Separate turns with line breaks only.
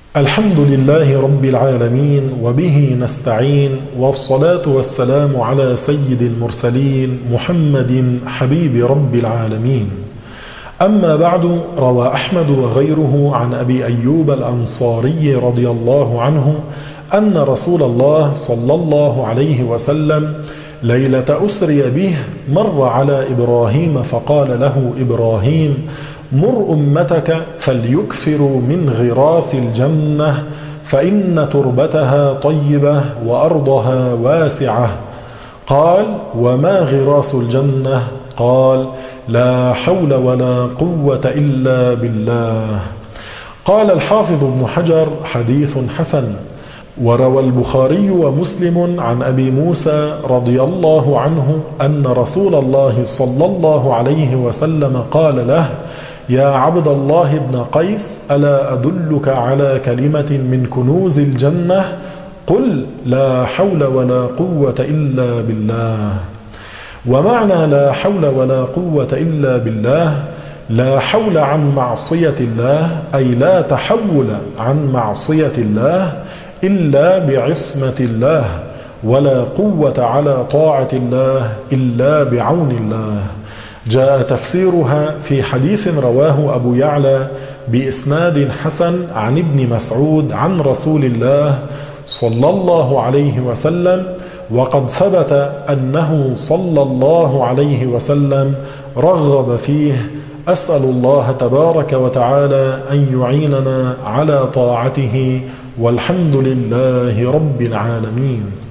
الحمد لله رب العالمين، وبه نستعين، والصلاة والسلام على سيد المرسلين محمد حبيب رب العالمين. أما بعد، روى أحمد وغيره عن أبي أيوب الأنصاري رضي الله عنه أن رسول الله صلى الله عليه وسلم ليلة أسري به مر على إبراهيم فقال له إبراهيم: مر أمتك فليكثروا من غراس الجنة، فإن تربتها طيبة وأرضها واسعة. قال: وما غراس الجنة؟ قال: لا حول ولا قوة إلا بالله. قال الحافظ ابن حجر: حديث حسن. وروى البخاري ومسلم عن أبي موسى رضي الله عنه أن رسول الله صلى الله عليه وسلم قال له: يا عبد الله بن قيس، ألا أدلك على كلمة من كنوز الجنة؟ قل: لا حول ولا قوة إلا بالله. ومعنى لا حول ولا قوة إلا بالله: لا حول عن معصية الله، أي لا تحول عن معصية الله إلا بعصمة الله، ولا قوة على طاعة الله إلا بعون الله. جاء تفسيرها في حديث رواه أبو يعلى بإسناد حسن عن ابن مسعود عن رسول الله صلى الله عليه وسلم، وقد ثبت أنه صلى الله عليه وسلم رغب فيه. أسأل الله تبارك وتعالى أن يعيننا على طاعته، والحمد لله رب العالمين.